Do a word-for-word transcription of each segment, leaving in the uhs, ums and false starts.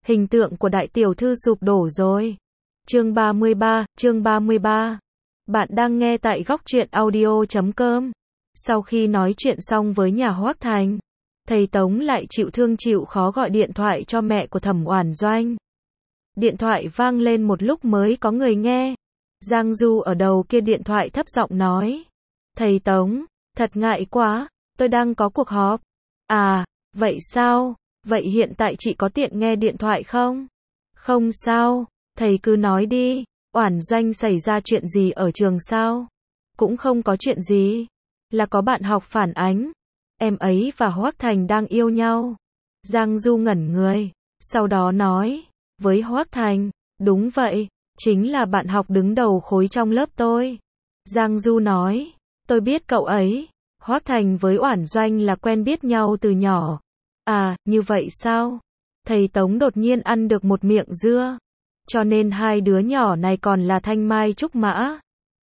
Hình tượng của đại tiểu thư sụp đổ rồi. Chương ba mươi ba, chương ba mươi ba. Bạn đang nghe tại góc truyện audio chấm com. Sau khi nói chuyện xong với nhà Hoác Thành, thầy Tống lại chịu thương chịu khó gọi điện thoại cho mẹ của Thẩm Oản Doanh. Điện thoại vang lên một lúc mới có người nghe. Giang Du ở đầu kia điện thoại thấp giọng nói: "Thầy Tống, thật ngại quá, tôi đang có cuộc họp." "À, vậy sao? Vậy hiện tại chị có tiện nghe điện thoại không?" "Không sao, thầy cứ nói đi." "Oản Doanh xảy ra chuyện gì ở trường sao?" "Cũng không có chuyện gì. Là có bạn học phản ánh, em ấy và Hoác Thành đang yêu nhau." Giang Du ngẩn người, sau đó nói: "Với Hoác Thành?" "Đúng vậy, chính là bạn học đứng đầu khối trong lớp tôi." Giang Du nói: "Tôi biết cậu ấy. Hoác Thành với Oản Doanh là quen biết nhau từ nhỏ." "À, như vậy sao?" Thầy Tống đột nhiên ăn được một miệng dưa. "Cho nên hai đứa nhỏ này còn là thanh mai trúc mã."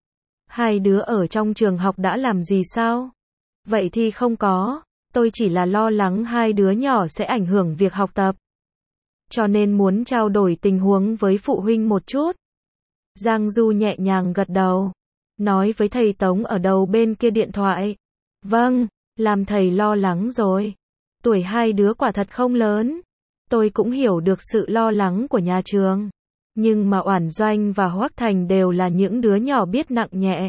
"Hai đứa ở trong trường học đã làm gì sao?" "Vậy thì không có, tôi chỉ là lo lắng hai đứa nhỏ sẽ ảnh hưởng việc học tập, cho nên muốn trao đổi tình huống với phụ huynh một chút." Giang Du nhẹ nhàng gật đầu, nói với thầy Tống ở đầu bên kia điện thoại: "Vâng, làm thầy lo lắng rồi. Tuổi hai đứa quả thật không lớn. Tôi cũng hiểu được sự lo lắng của nhà trường. Nhưng mà Oản Doanh và Hoác Thành đều là những đứa nhỏ biết nặng nhẹ.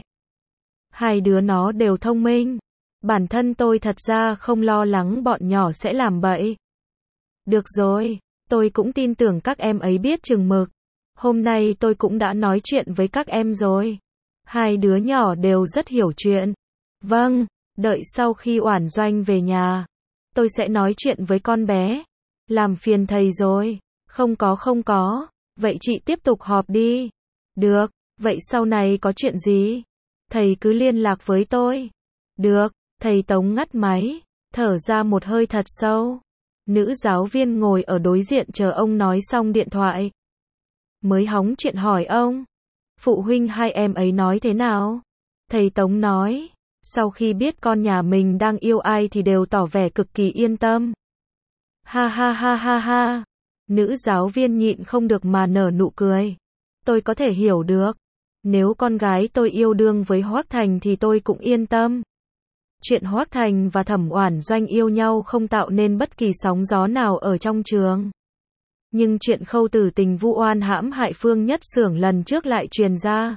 Hai đứa nó đều thông minh. Bản thân tôi thật ra không lo lắng bọn nhỏ sẽ làm bậy." "Được rồi, tôi cũng tin tưởng các em ấy biết chừng mực. Hôm nay tôi cũng đã nói chuyện với các em rồi. Hai đứa nhỏ đều rất hiểu chuyện." "Vâng, đợi sau khi Oản Doanh về nhà, tôi sẽ nói chuyện với con bé. Làm phiền thầy rồi." "Không có không có, vậy chị tiếp tục họp đi." "Được, vậy sau này có chuyện gì, thầy cứ liên lạc với tôi." "Được." Thầy Tống ngắt máy, thở ra một hơi thật sâu. Nữ giáo viên ngồi ở đối diện chờ ông nói xong điện thoại, mới hóng chuyện hỏi ông: "Phụ huynh hai em ấy nói thế nào?" Thầy Tống nói: "Sau khi biết con nhà mình đang yêu ai thì đều tỏ vẻ cực kỳ yên tâm." Ha ha ha ha ha. Nữ giáo viên nhịn không được mà nở nụ cười. "Tôi có thể hiểu được. Nếu con gái tôi yêu đương với Hoác Thành thì tôi cũng yên tâm." Chuyện Hoác Thành và Thẩm Oản Doanh yêu nhau không tạo nên bất kỳ sóng gió nào ở trong trường. Nhưng chuyện Khâu Tử Tình vu oan hãm hại Phương Nhất Xưởng lần trước lại truyền ra.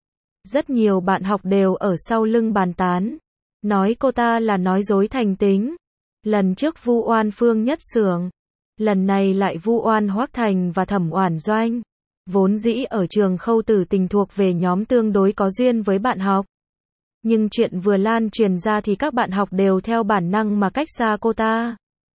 Rất nhiều bạn học đều ở sau lưng bàn tán, nói cô ta là nói dối thành tính. Lần trước vu oan Phương Nhất Xưởng, lần này lại vu oan Hoác Thành và Thẩm Oản Doanh. Vốn dĩ ở trường Khâu Tử Tình thuộc về nhóm tương đối có duyên với bạn học. Nhưng chuyện vừa lan truyền ra thì các bạn học đều theo bản năng mà cách xa cô ta.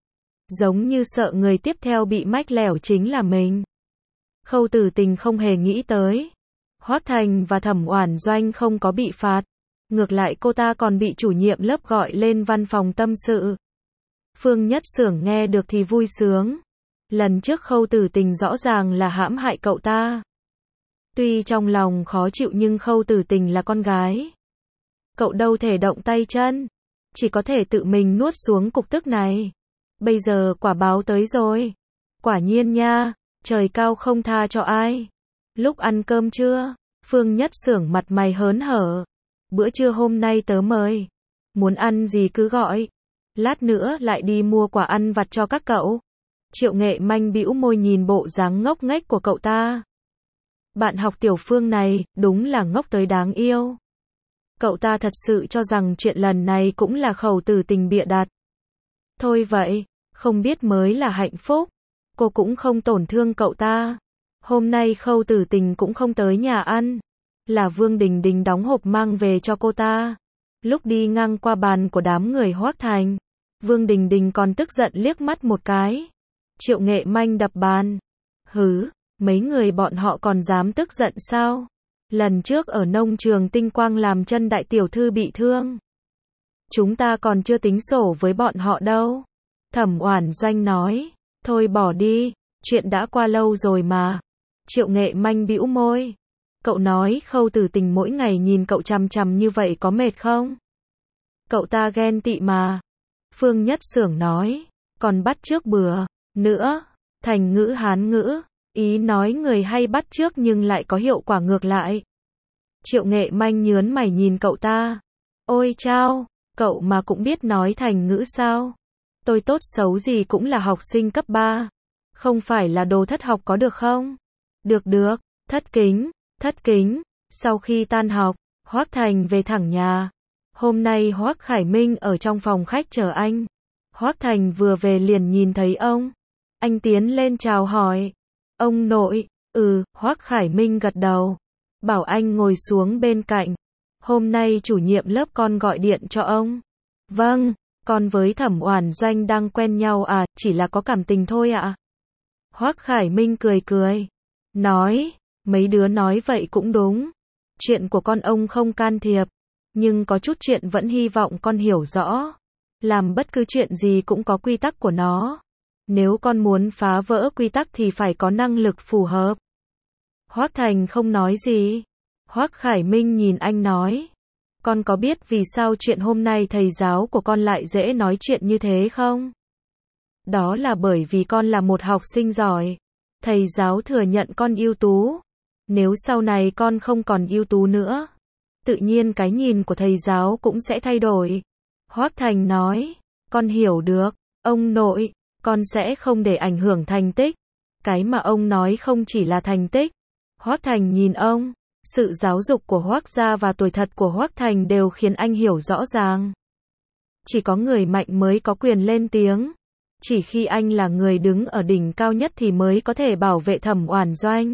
Giống như sợ người tiếp theo bị mách lẻo chính là mình. Khâu Tử Tình không hề nghĩ tới, Hoác Thành và Thẩm Oản Doanh không có bị phạt. Ngược lại cô ta còn bị chủ nhiệm lớp gọi lên văn phòng tâm sự. Phương Nhất Xưởng nghe được thì vui sướng. Lần trước Khâu Tử Tình rõ ràng là hãm hại cậu ta. Tuy trong lòng khó chịu nhưng Khâu Tử Tình là con gái. Cậu đâu thể động tay chân, chỉ có thể tự mình nuốt xuống cục tức này. Bây giờ quả báo tới rồi. Quả nhiên nha, trời cao không tha cho ai. Lúc ăn cơm trưa, Phương Nhất Xưởng mặt mày hớn hở. "Bữa trưa hôm nay tớ mời. Muốn ăn gì cứ gọi. Lát nữa lại đi mua quả ăn vặt cho các cậu." Triệu Nghệ Manh bĩu môi nhìn bộ dáng ngốc nghếch của cậu ta. Bạn học Tiểu Phương này, đúng là ngốc tới đáng yêu. Cậu ta thật sự cho rằng chuyện lần này cũng là Khâu Tử Tình bịa đặt. Thôi vậy, không biết mới là hạnh phúc. Cô cũng không tổn thương cậu ta. Hôm nay Khâu Tử Tình cũng không tới nhà ăn. Là Vương Đình Đình đóng hộp mang về cho cô ta. Lúc đi ngang qua bàn của đám người Hoác Thành, Vương Đình Đình còn tức giận liếc mắt một cái. Triệu Nghệ Manh đập bàn. "Hứ, mấy người bọn họ còn dám tức giận sao? Lần trước ở nông trường Tinh Quang làm chân đại tiểu thư bị thương. Chúng ta còn chưa tính sổ với bọn họ đâu." Thẩm Oản Doanh nói: "Thôi bỏ đi, chuyện đã qua lâu rồi mà." Triệu Nghệ Manh bĩu môi. "Cậu nói Khâu Tử Tình mỗi ngày nhìn cậu chằm chằm như vậy có mệt không?" "Cậu ta ghen tị mà." Phương Nhất Xưởng nói. "Còn bắt chước bừa nữa." Thành ngữ Hán ngữ, ý nói người hay bắt chước nhưng lại có hiệu quả ngược lại. Triệu Nghệ Manh nhớn mày nhìn cậu ta. Ôi chao, cậu mà cũng biết nói thành ngữ sao? Tôi tốt xấu gì cũng là học sinh cấp ba. Không phải là đồ thất học có được không? Được được, thất kính, thất kính. Sau khi tan học, Hoác Thành về thẳng nhà. Hôm nay Hoác Khải Minh ở trong phòng khách chờ anh. Hoác Thành vừa về liền nhìn thấy ông. Anh tiến lên chào hỏi. Ông nội, ừ, Hoác Khải Minh gật đầu. Bảo anh ngồi xuống bên cạnh. Hôm nay chủ nhiệm lớp con gọi điện cho ông. Vâng, con với Thẩm Oản Doanh đang quen nhau à, chỉ là có cảm tình thôi ạ. À? Hoác Khải Minh cười cười. Nói, mấy đứa nói vậy cũng đúng. Chuyện của con ông không can thiệp. Nhưng có chút chuyện vẫn hy vọng con hiểu rõ. Làm bất cứ chuyện gì cũng có quy tắc của nó. Nếu con muốn phá vỡ quy tắc thì phải có năng lực phù hợp. Hoác Thành không nói gì. Hoác Khải Minh nhìn anh nói. Con có biết vì sao chuyện hôm nay thầy giáo của con lại dễ nói chuyện như thế không? Đó là bởi vì con là một học sinh giỏi. Thầy giáo thừa nhận con ưu tú. Nếu sau này con không còn ưu tú nữa, tự nhiên cái nhìn của thầy giáo cũng sẽ thay đổi. Hoác Thành nói. Con hiểu được, ông nội, con sẽ không để ảnh hưởng thành tích. Cái mà ông nói không chỉ là thành tích. Hoác Thành nhìn ông. Sự giáo dục của Hoác gia và tuổi thật của Hoác Thành đều khiến anh hiểu rõ ràng. Chỉ có người mạnh mới có quyền lên tiếng. Chỉ khi anh là người đứng ở đỉnh cao nhất thì mới có thể bảo vệ Thẩm Oản Doanh.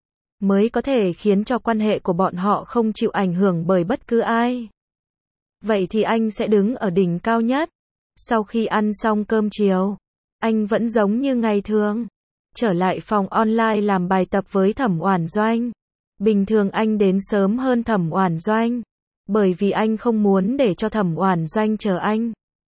Mới có thể khiến cho quan hệ của bọn họ không chịu ảnh hưởng bởi bất cứ ai. Vậy thì anh sẽ đứng ở đỉnh cao nhất. Sau khi ăn xong cơm chiều, anh vẫn giống như ngày thường. Trở lại phòng online làm bài tập với Thẩm Oản Doanh. Bình thường anh đến sớm hơn Thẩm Oản Doanh. Bởi vì anh không muốn để cho Thẩm Oản Doanh chờ anh.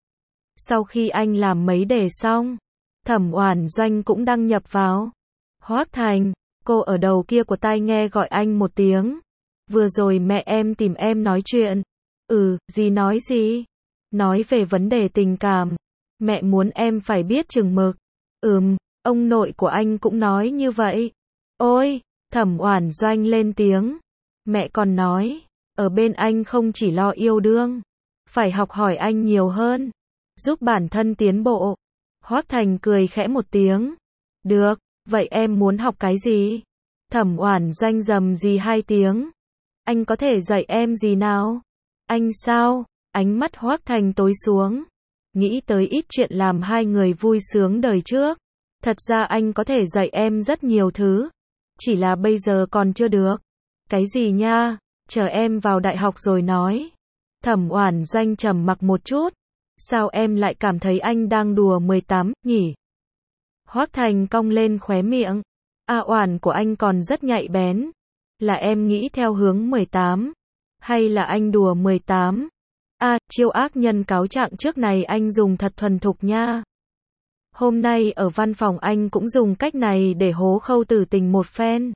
Sau khi anh làm mấy đề xong, Thẩm Oản Doanh cũng đăng nhập vào. Hoác Thành, cô ở đầu kia của tai nghe gọi anh một tiếng. Vừa rồi mẹ em tìm em nói chuyện. Ừ, gì nói gì? Nói về vấn đề tình cảm. Mẹ muốn em phải biết chừng mực. Ừm, ông nội của anh cũng nói như vậy. Ôi, Thẩm Oản Doanh lên tiếng. Mẹ còn nói, ở bên anh không chỉ lo yêu đương, phải học hỏi anh nhiều hơn, giúp bản thân tiến bộ. Hoác Thành cười khẽ một tiếng. Được, vậy em muốn học cái gì? Thẩm Oản Doanh rầm rì hai tiếng. Anh có thể dạy em gì nào? Anh sao? Ánh mắt Hoác Thành tối xuống. Nghĩ tới ít chuyện làm hai người vui sướng đời trước. Thật ra anh có thể dạy em rất nhiều thứ. Chỉ là bây giờ còn chưa được. Cái gì nha? Chờ em vào đại học rồi nói. Thẩm Oản Doanh trầm mặc một chút. Sao em lại cảm thấy anh đang đùa mười tám, nhỉ? Hoác Thành cong lên khóe miệng. A Oản của anh còn rất nhạy bén. Là em nghĩ theo hướng mười tám. Hay là anh đùa mười tám? À, chiêu ác nhân cáo trạng trước này anh dùng thật thuần thục nha. Hôm nay ở văn phòng anh cũng dùng cách này để hố Khâu Tử Tình một phen.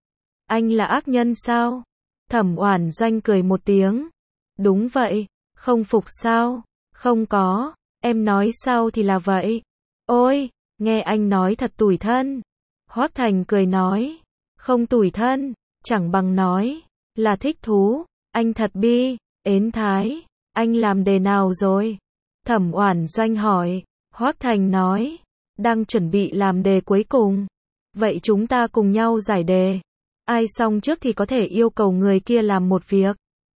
Anh là ác nhân sao? Thẩm Oản Doanh cười một tiếng. Đúng vậy, không phục sao? Không có, em nói sao thì là vậy. Ôi, nghe anh nói thật tủi thân. Hoác Thành cười nói. Không tủi thân, chẳng bằng nói là thích thú. Anh thật bi, ến thái. Anh làm đề nào rồi? Thẩm Oản Doanh hỏi. Hoác Thành nói. Đang chuẩn bị làm đề cuối cùng. Vậy chúng ta cùng nhau giải đề. Ai xong trước thì có thể yêu cầu người kia làm một việc.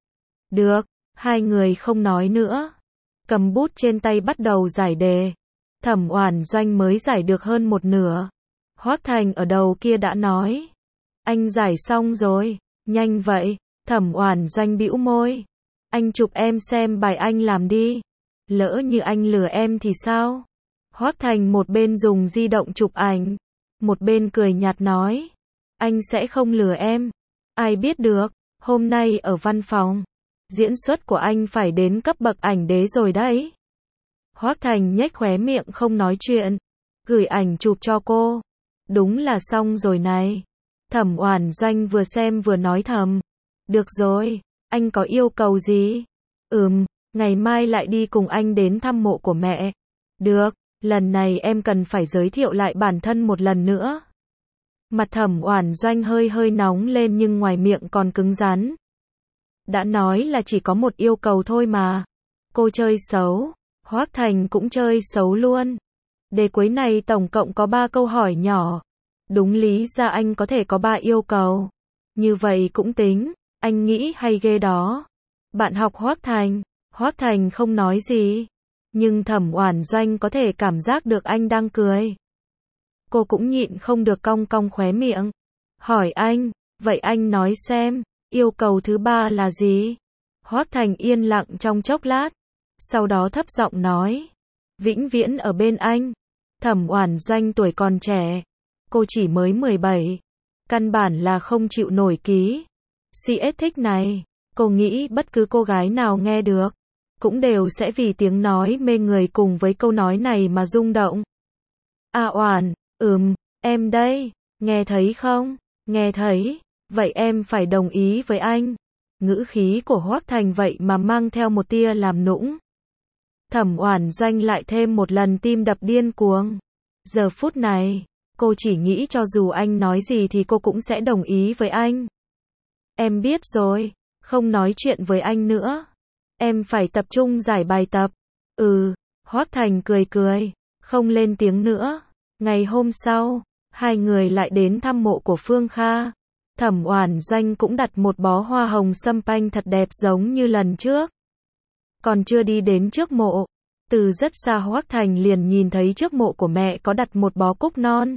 Được, hai người không nói nữa. Cầm bút trên tay bắt đầu giải đề. Thẩm Oản Doanh mới giải được hơn một nửa. Hoác Thành ở đầu kia đã nói. Anh giải xong rồi, nhanh vậy. Thẩm Oản Doanh bĩu môi. Anh chụp em xem bài anh làm đi. Lỡ như anh lừa em thì sao? Hoác Thành một bên dùng di động chụp ảnh, một bên cười nhạt nói. Anh sẽ không lừa em. Ai biết được, hôm nay ở văn phòng, diễn xuất của anh phải đến cấp bậc ảnh đế rồi đấy. Hoác Thành nhếch khóe miệng không nói chuyện. Gửi ảnh chụp cho cô. Đúng là xong rồi này. Thẩm Oản Doanh vừa xem vừa nói thầm. Được rồi, anh có yêu cầu gì? Ừm, ngày mai lại đi cùng anh đến thăm mộ của mẹ. Được, lần này em cần phải giới thiệu lại bản thân một lần nữa. Mặt Thẩm Oản Doanh hơi hơi nóng lên nhưng ngoài miệng còn cứng rắn. Đã nói là chỉ có một yêu cầu thôi mà. Cô chơi xấu, Hoắc Thành cũng chơi xấu luôn. Đề cuối này tổng cộng có ba câu hỏi nhỏ. Đúng lý ra anh có thể có ba yêu cầu. Như vậy cũng tính, anh nghĩ hay ghê đó. Bạn học Hoắc Thành, Hoắc Thành không nói gì. Nhưng Thẩm Oản Doanh có thể cảm giác được anh đang cười. Cô cũng nhịn không được cong cong khóe miệng. Hỏi anh, vậy anh nói xem, yêu cầu thứ ba là gì? Hoắc Thành yên lặng trong chốc lát. Sau đó thấp giọng nói. Vĩnh viễn ở bên anh. Thẩm Oản Doanh tuổi còn trẻ. Cô chỉ mới mười bảy. Căn bản là không chịu nổi ký xê ét thích này. Cô nghĩ bất cứ cô gái nào nghe được cũng đều sẽ vì tiếng nói mê người cùng với câu nói này mà rung động. A Oản, ừm, em đây, nghe thấy không? Nghe thấy, vậy em phải đồng ý với anh. Ngữ khí của Hoắc Thành vậy mà mang theo một tia làm nũng. Thẩm Oản Doanh lại thêm một lần tim đập điên cuồng. Giờ phút này, cô chỉ nghĩ cho dù anh nói gì thì cô cũng sẽ đồng ý với anh. Em biết rồi, không nói chuyện với anh nữa. Em phải tập trung giải bài tập. Ừ, Hoắc Thành cười cười, không lên tiếng nữa. Ngày hôm sau, hai người lại đến thăm mộ của Phương Kha. Thẩm Oản Doanh cũng đặt một bó hoa hồng sâm panh thật đẹp giống như lần trước. Còn chưa đi đến trước mộ, từ rất xa Hoắc Thành liền nhìn thấy trước mộ của mẹ có đặt một bó cúc non.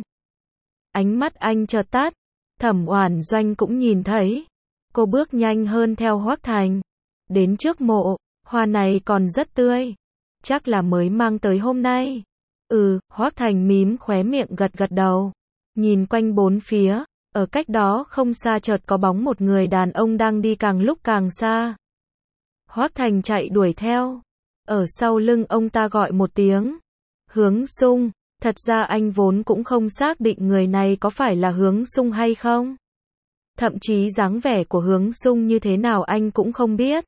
Ánh mắt anh chợt tắt, Thẩm Oản Doanh cũng nhìn thấy. Cô bước nhanh hơn theo Hoắc Thành. Đến trước mộ, hoa này còn rất tươi. Chắc là mới mang tới hôm nay. Ừ, Hoắc Thành mím khóe miệng gật gật đầu. Nhìn quanh bốn phía, ở cách đó không xa chợt có bóng một người đàn ông đang đi càng lúc càng xa. Hoắc Thành chạy đuổi theo. Ở sau lưng ông ta gọi một tiếng. Hướng Sung, thật ra anh vốn cũng không xác định người này có phải là Hướng Sung hay không. Thậm chí dáng vẻ của Hướng Sung như thế nào anh cũng không biết.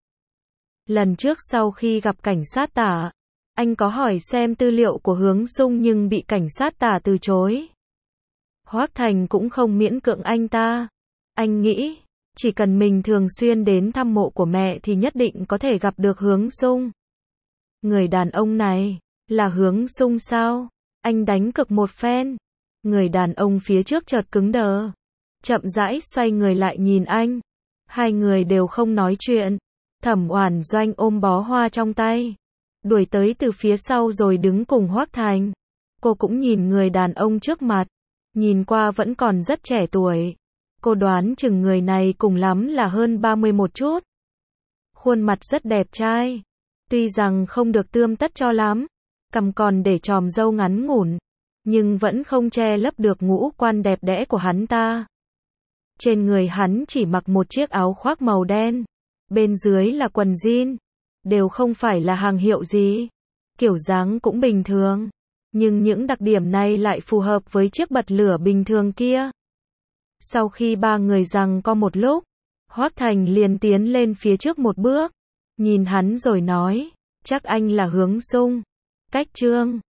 Lần trước sau khi gặp cảnh sát Tả, anh có hỏi xem tư liệu của Hướng Sung nhưng bị cảnh sát Tả từ chối. Hoắc Thành cũng không miễn cưỡng anh ta. Anh nghĩ, chỉ cần mình thường xuyên đến thăm mộ của mẹ thì nhất định có thể gặp được Hướng Sung. Người đàn ông này, là Hướng Sung sao? Anh đánh cực một phen. Người đàn ông phía trước chợt cứng đờ. Chậm rãi xoay người lại nhìn anh. Hai người đều không nói chuyện. Thẩm Oản Doanh ôm bó hoa trong tay, đuổi tới từ phía sau rồi đứng cùng Hoắc Thành. Cô cũng nhìn người đàn ông trước mặt, nhìn qua vẫn còn rất trẻ tuổi. Cô đoán chừng người này cùng lắm là hơn ba mươi một chút. Khuôn mặt rất đẹp trai, tuy rằng không được tươm tất cho lắm, cằm còn để chòm râu ngắn ngủn, nhưng vẫn không che lấp được ngũ quan đẹp đẽ của hắn ta. Trên người hắn chỉ mặc một chiếc áo khoác màu đen, bên dưới là quần jean, đều không phải là hàng hiệu gì. Kiểu dáng cũng bình thường, nhưng những đặc điểm này lại phù hợp với chiếc bật lửa bình thường kia. Sau khi ba người giằng co một lúc, Hoắc Thành liền tiến lên phía trước một bước, nhìn hắn rồi nói, chắc anh là Hướng Sung. Cách Trương